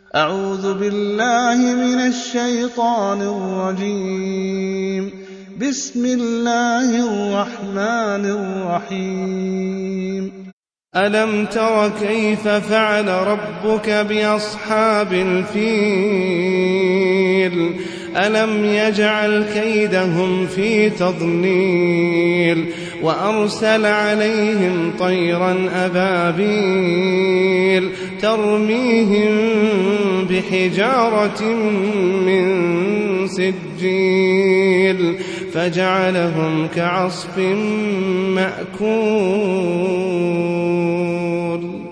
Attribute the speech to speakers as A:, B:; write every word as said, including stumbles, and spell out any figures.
A: أعوذ بالله من الشيطان الرجيم. بسم الله الرحمن الرحيم.
B: ألم تر كيف فعل ربك بأصحاب الفيل ألم يجعل كيدهم في تضليل وأرسل عليهم طيرا أبابيل ترميهم بحجارة من سجيل فجعلهم كعصف مأكول.